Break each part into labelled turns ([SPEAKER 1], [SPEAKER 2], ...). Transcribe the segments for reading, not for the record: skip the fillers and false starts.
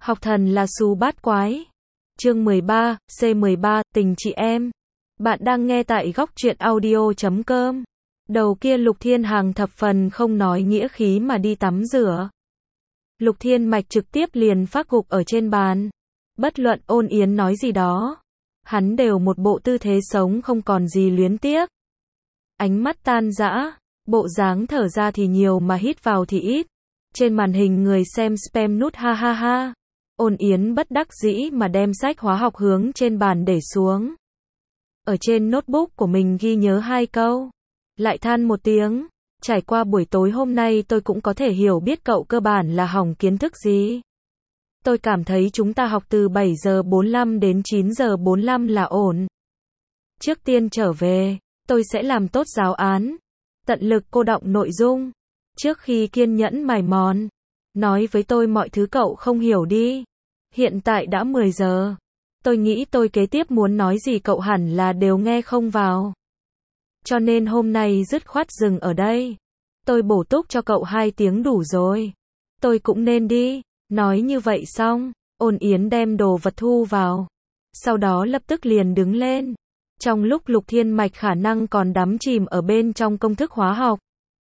[SPEAKER 1] Học thần là xu bát quái. Chương 13, C13, tình chị em. Bạn đang nghe tại góc truyện audio.com. Đầu kia Lục Thiên Hằng thập phần không nói nghĩa khí mà đi tắm rửa. Lục Thiên Mạch trực tiếp liền phát gục ở trên bàn. Bất luận Ôn Yến nói gì đó, hắn đều một bộ tư thế sống không còn gì luyến tiếc. Ánh mắt tan rã, bộ dáng thở ra thì nhiều mà hít vào thì ít. Trên màn hình người xem spam nút ha ha ha. Ôn Yến bất đắc dĩ mà đem sách hóa học hướng trên bàn để xuống. Ở trên notebook của mình ghi nhớ 2 câu. Lại than một tiếng. Trải qua buổi tối hôm nay tôi cũng có thể hiểu biết cậu cơ bản là hỏng kiến thức gì. Tôi cảm thấy chúng ta học từ 7 giờ 45 đến 9 giờ 45 là ổn. Trước tiên trở về, tôi sẽ làm tốt giáo án. Tận lực cô đọng nội dung. Trước khi kiên nhẫn mài mòn. Nói với tôi mọi thứ cậu không hiểu đi. Hiện tại đã 10 giờ. Tôi nghĩ tôi kế tiếp muốn nói gì cậu hẳn là đều nghe không vào. Cho nên hôm nay dứt khoát dừng ở đây. Tôi bổ túc cho cậu 2 tiếng đủ rồi. Tôi cũng nên đi. Nói như vậy xong, Ôn Yến đem đồ vật thu vào. Sau đó lập tức liền đứng lên. Trong lúc Lục Thiên Mạch khả năng còn đắm chìm ở bên trong công thức hóa học.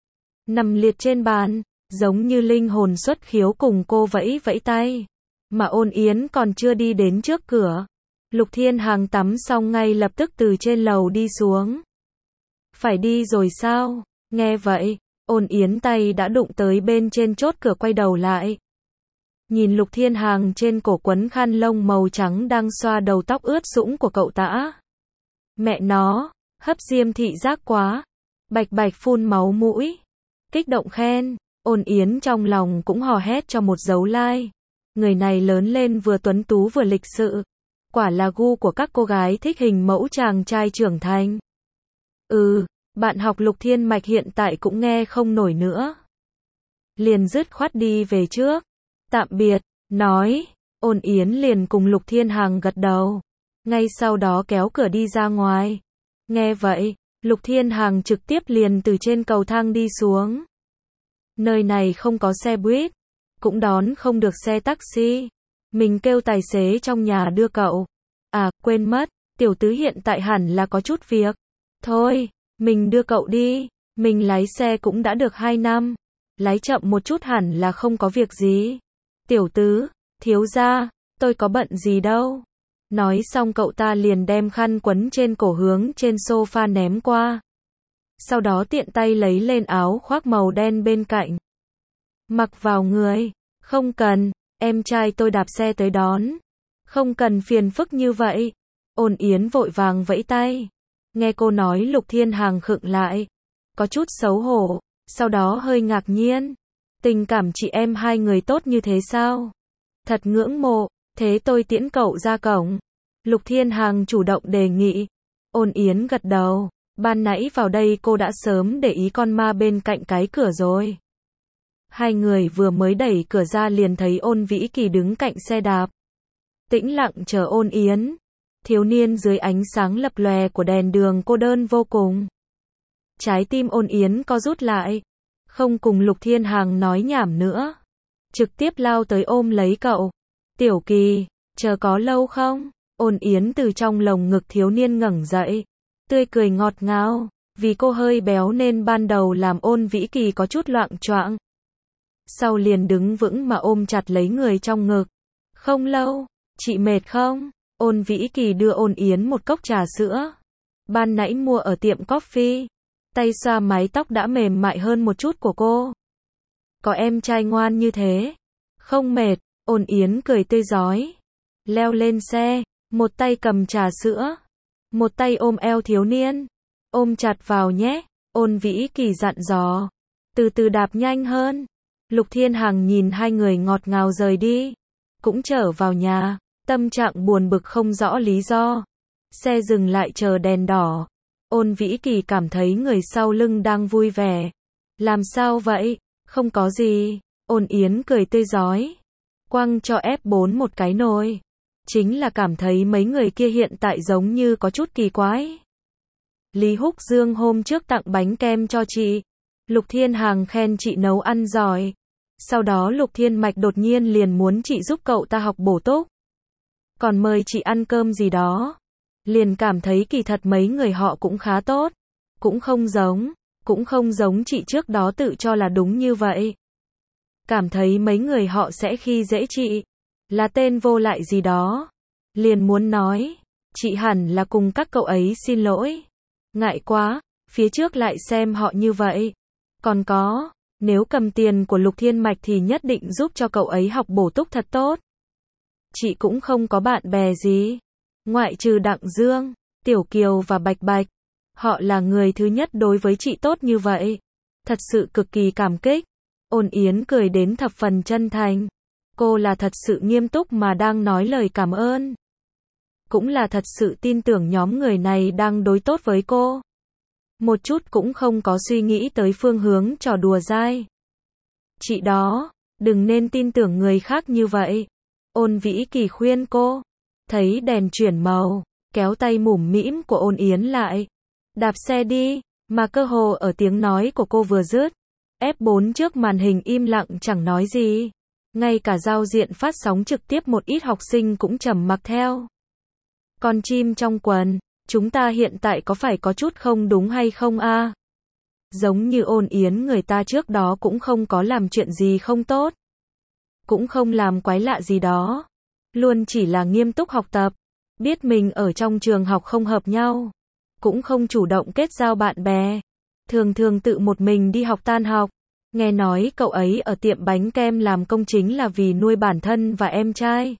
[SPEAKER 1] Nằm liệt trên bàn, giống như linh hồn xuất khiếu cùng cô vẫy vẫy tay. Mà Ôn Yến còn chưa đi đến trước cửa. Lục Thiên Hằng tắm xong ngay lập tức từ trên lầu đi xuống. Phải đi rồi sao? Nghe vậy, Ôn Yến tay đã đụng tới bên trên chốt cửa quay đầu lại. Nhìn Lục Thiên Hằng trên cổ quấn khăn lông màu trắng đang xoa đầu tóc ướt sũng của cậu tã. Mẹ nó, hấp diêm thị giác quá. Bạch bạch phun máu mũi. Kích động khen, Ôn Yến trong lòng cũng hò hét cho một dấu like. Người này lớn lên vừa tuấn tú vừa lịch sự. Quả là gu của các cô gái thích hình mẫu chàng trai trưởng thành. Bạn học Lục Thiên Mạch hiện tại cũng nghe không nổi nữa. Liền dứt khoát đi về trước. Tạm biệt, nói. Ôn Yến liền cùng Lục Thiên Hằng gật đầu. Ngay sau đó kéo cửa đi ra ngoài. Nghe vậy, Lục Thiên Hằng trực tiếp liền từ trên cầu thang đi xuống. Nơi này không có xe buýt, cũng đón không được xe taxi. Mình kêu tài xế trong nhà đưa cậu. À, quên mất, tiểu tứ hiện tại hẳn là có chút việc. Thôi, mình đưa cậu đi, mình lái xe cũng đã được 2 năm. Lái chậm một chút hẳn là không có việc gì. Tiểu tứ, thiếu gia, tôi có bận gì đâu. Nói xong cậu ta liền đem khăn quấn trên cổ hướng trên sofa ném qua. Sau đó tiện tay lấy lên áo khoác màu đen bên cạnh. Mặc vào người, không cần, em trai tôi đạp xe tới đón. Không cần phiền phức như vậy. Ôn Yến vội vàng vẫy tay. Nghe cô nói Lục Thiên Hằng khựng lại. Có chút xấu hổ, sau đó hơi ngạc nhiên. Tình cảm chị em 2 người tốt như thế sao? Thật ngưỡng mộ, thế tôi tiễn cậu ra cổng. Lục Thiên Hằng chủ động đề nghị. Ôn Yến gật đầu. Ban nãy vào đây cô đã sớm để ý con ma bên cạnh cái cửa rồi. 2 người vừa mới đẩy cửa ra liền thấy Ôn Vĩ Kỳ đứng cạnh xe đạp. Tĩnh lặng chờ Ôn Yến. Thiếu niên dưới ánh sáng lập lòe của đèn đường cô đơn vô cùng. Trái tim Ôn Yến co rút lại. Không cùng Lục Thiên Hằng nói nhảm nữa. Trực tiếp lao tới ôm lấy cậu. Tiểu Kỳ, chờ có lâu không? Ôn Yến từ trong lồng ngực thiếu niên ngẩng dậy. Tươi cười ngọt ngào. Vì cô hơi béo nên ban đầu làm Ôn Vĩ Kỳ có chút loạng choạng. Sau liền đứng vững mà ôm chặt lấy người trong ngực. Không lâu, chị mệt không? Ôn Vĩ Kỳ đưa Ôn Yến một cốc trà sữa. Ban nãy mua ở tiệm coffee. Tay xoa mái tóc đã mềm mại hơn một chút của cô. Có em trai ngoan như thế. Không mệt, Ôn Yến cười tươi rói. Leo lên xe, một tay cầm trà sữa. Một tay ôm eo thiếu niên. Ôm chặt vào nhé, Ôn Vĩ Kỳ dặn dò. Từ từ đạp nhanh hơn. Lục Thiên Hằng nhìn 2 người ngọt ngào rời đi. Cũng trở vào nhà, tâm trạng buồn bực không rõ lý do. Xe dừng lại chờ đèn đỏ. Ôn Vĩ Kỳ cảm thấy người sau lưng đang vui vẻ. Làm sao vậy? Không có gì. Ôn Yến cười tươi rói. Quăng cho F4 một cái nồi. Chính là cảm thấy mấy người kia hiện tại giống như có chút kỳ quái. Lý Húc Dương hôm trước tặng bánh kem cho chị. Lục Thiên Hằng khen chị nấu ăn giỏi. Sau đó Lục Thiên Mạch đột nhiên liền muốn chị giúp cậu ta học bổ túc. Còn mời chị ăn cơm gì đó. Liền cảm thấy kỳ thật mấy người họ cũng khá tốt. Cũng không giống chị trước đó tự cho là đúng như vậy. Cảm thấy mấy người họ sẽ khi dễ chị. Là tên vô lại gì đó. Liền muốn nói, chị hẳn là cùng các cậu ấy xin lỗi. Ngại quá, phía trước lại xem họ như vậy. Còn có, nếu cầm tiền của Lục Thiên Mạch thì nhất định giúp cho cậu ấy học bổ túc thật tốt. Chị cũng không có bạn bè gì. Ngoại trừ Đặng Dương, Tiểu Kiều và Bạch Bạch. Họ là người thứ nhất đối với chị tốt như vậy. Thật sự cực kỳ cảm kích. Ôn Yến cười đến thập phần chân thành. Cô là thật sự nghiêm túc mà đang nói lời cảm ơn. Cũng là thật sự tin tưởng nhóm người này đang đối tốt với cô. Một chút cũng không có suy nghĩ tới phương hướng trò đùa dai. Chị đó, đừng nên tin tưởng người khác như vậy. Ôn Vĩ Kỳ khuyên cô. Thấy đèn chuyển màu, kéo tay mũm mĩm của Ôn Yến lại. Đạp xe đi, mà cơ hồ ở tiếng nói của cô vừa dứt. F4 trước màn hình im lặng chẳng nói gì. Ngay cả giao diện phát sóng trực tiếp một ít học sinh cũng trầm mặc theo. Con chim trong quần, chúng ta hiện tại có phải có chút không đúng hay không a? Giống như Ôn Yến người ta trước đó cũng không có làm chuyện gì không tốt. Cũng không làm quái lạ gì đó. Luôn chỉ là nghiêm túc học tập. Biết mình ở trong trường học không hợp nhau. Cũng không chủ động kết giao bạn bè. Thường thường tự một mình đi học tan học. Nghe nói cậu ấy ở tiệm bánh kem làm công chính là vì nuôi bản thân và em trai.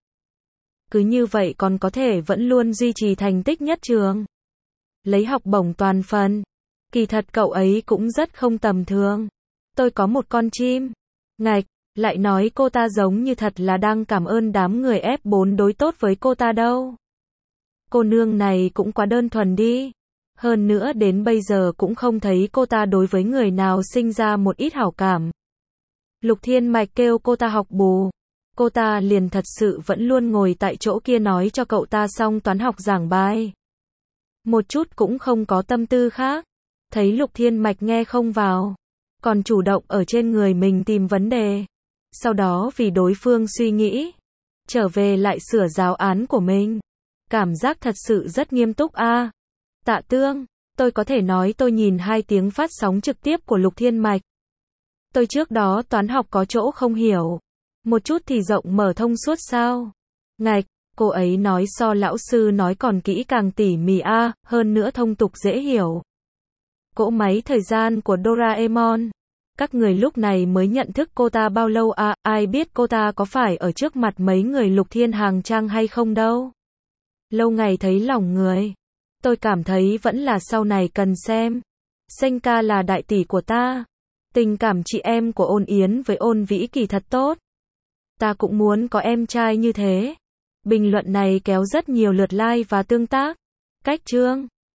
[SPEAKER 1] Cứ như vậy còn có thể vẫn luôn duy trì thành tích nhất trường. Lấy học bổng toàn phần. Kỳ thật cậu ấy cũng rất không tầm thường. Tôi có một con chim. Ngạch, lại nói cô ta giống như thật là đang cảm ơn đám người F4 đối tốt với cô ta đâu. Cô nương này cũng quá đơn thuần đi. Hơn nữa đến bây giờ cũng không thấy cô ta đối với người nào sinh ra một ít hảo cảm. Lục Thiên Mạch kêu cô ta học bù. Cô ta liền thật sự vẫn luôn ngồi tại chỗ kia nói cho cậu ta xong toán học giảng bài. Một chút cũng không có tâm tư khác. Thấy Lục Thiên Mạch nghe không vào. Còn chủ động ở trên người mình tìm vấn đề. Sau đó vì đối phương suy nghĩ. Trở về lại sửa giáo án của mình. Cảm giác thật sự rất nghiêm túc a. Tạ Tương, tôi có thể nói tôi nhìn 2 tiếng phát sóng trực tiếp của Lục Thiên Mạch. Tôi trước đó toán học có chỗ không hiểu. Một chút thì rộng mở thông suốt sao? Ngạch, cô ấy nói so lão sư nói còn kỹ càng tỉ mỉ a, hơn nữa thông tục dễ hiểu. Cỗ máy thời gian của Doraemon. Các người lúc này mới nhận thức cô ta bao lâu a, ai biết cô ta có phải ở trước mặt mấy người Lục Thiên Hàng Trang hay không đâu. Lâu ngày thấy lòng người. Tôi cảm thấy vẫn là sau này cần xem. Senka là đại tỷ của ta. Tình cảm chị em của Ôn Yến với Ôn Vĩ Kỳ thật tốt. Ta cũng muốn có em trai như thế. Bình luận này kéo rất nhiều lượt like và tương tác. Cách chương